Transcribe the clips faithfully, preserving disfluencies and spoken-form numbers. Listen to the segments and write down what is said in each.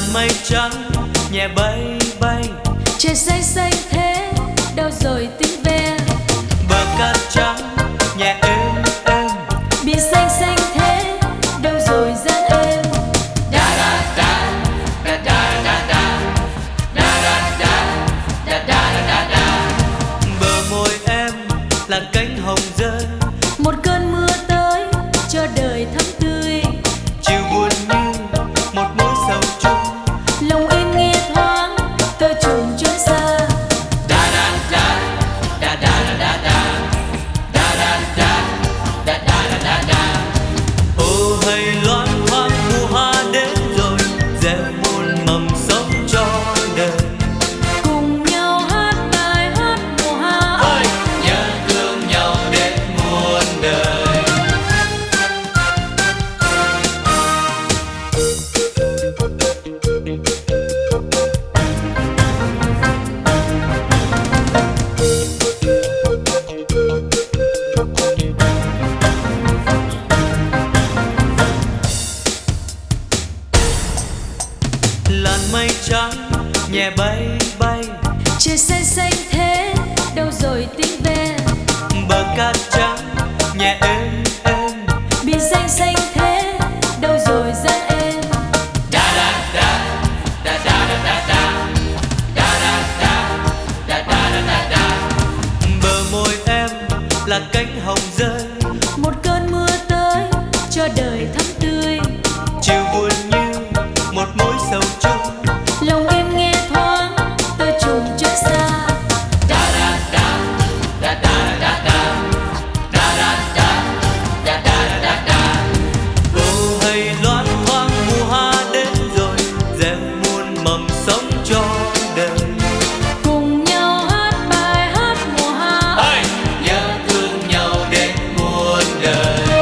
mây trắng nhẹ bay bay, trời xanh xanh thế đâu rồi tiếng ve. bờ cát trắng nhẹ êm êm, Biển xanh xanh thế đâu rồi dáng em. bờ môi em là cánh hồng rơi, Một cơn mưa tới cho đời thắm tươi. chiều buồn như một mối sầu chung. Lòng em nghe thoáng tơ trùng chuyến xa. Ô hay loan thoáng mùa hoa đến rồi, gieo muôn mầm sống cho đời. Cùng nhau hát bài hát mùa hạ. Ơi nhớ thương nhau đến muôn đời. Làn mây trắng nhẹ bay bay, Trời xanh xanh thế đâu rồi tiếng ve. bờ cát trắng nhẹ êm êm, Biển xanh xanh thế đâu rồi dáng em. bờ môi em là cánh hồng rơi, Một cơn mưa tới cho đời thắm tươi. chiều buồn như một mối sầu chung. Lòng em nghe thoáng tơ trùng chuyến xa. Ô hay loan thoáng mùa hoa đến rồi, gieo muôn mầm sống cho đời. Cùng nhau hát bài hát mùa hạ. Ơi nhớ thương nhau đến muôn đời.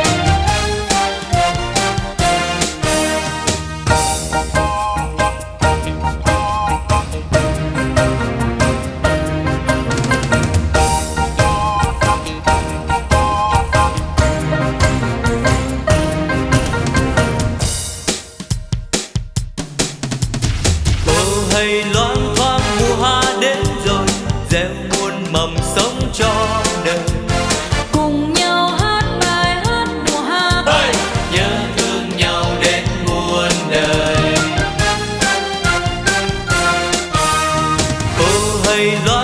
Ô hay loan thoáng mùa hoa đến rồi, gieo muôn mầm sống cho đời. Cùng nhau hát bài hát mùa hạ. Ơi nhớ thương nhau đến muôn đời. Ô hay loan